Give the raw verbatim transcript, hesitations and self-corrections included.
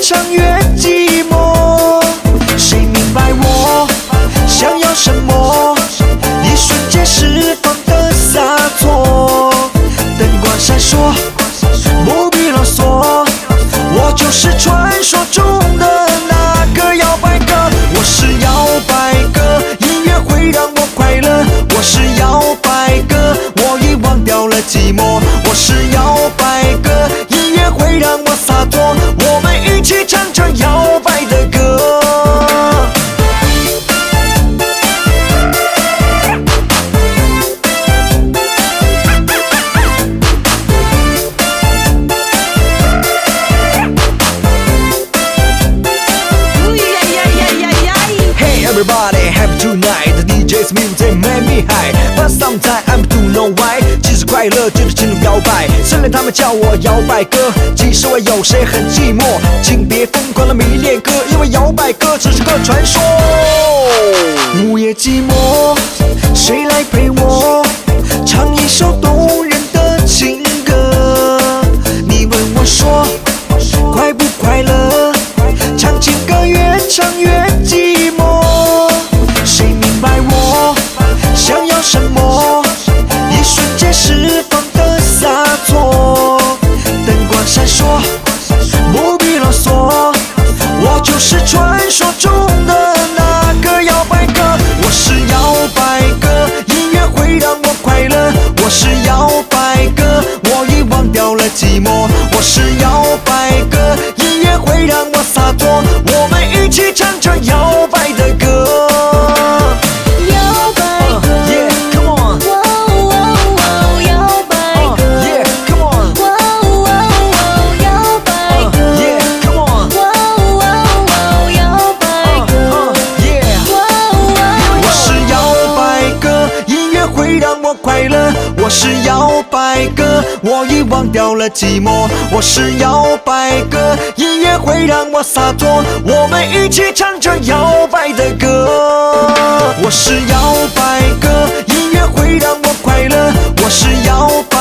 唱越寂寞。谁明白我想要什么？一瞬间释放的洒脱。灯光闪烁，不必啰嗦，我就是传说中的那个摇摆哥。我是摇摆哥，音乐会让我快乐。我是摇摆哥，我已忘掉了寂寞。我是摇摆哥，音乐会让我洒脱。我们一起唱着摇摆的歌。Everybody happy tonight, the D J's music make me high. But sometimes I don't know why. 其实快乐就是进入摇摆，虽然他们叫我摇摆哥，其实我有时很寂寞。请别疯狂的迷恋歌，因为摇摆歌只是个传说。午夜寂寞，谁来陪我唱一首动人的情歌？你问我说，快不快乐？唱情歌越唱越寂寞。谁明白我想要什么？一瞬间释放的洒脱。灯光闪烁，不必啰嗦，我就是传说中的那个摇摆哥。我是摇摆哥，音乐会让我快乐。我是摇摆哥，我已忘掉了寂寞。我是摇摆哥，音乐会让我洒脱。我们一起唱着摇摆的歌。我是摇摆哥，我已忘掉了寂寞。我是摇摆哥，音乐会让我洒脱。我们一起唱着摇摆的歌。我是摇摆哥，音乐会让我快乐。我是摇摆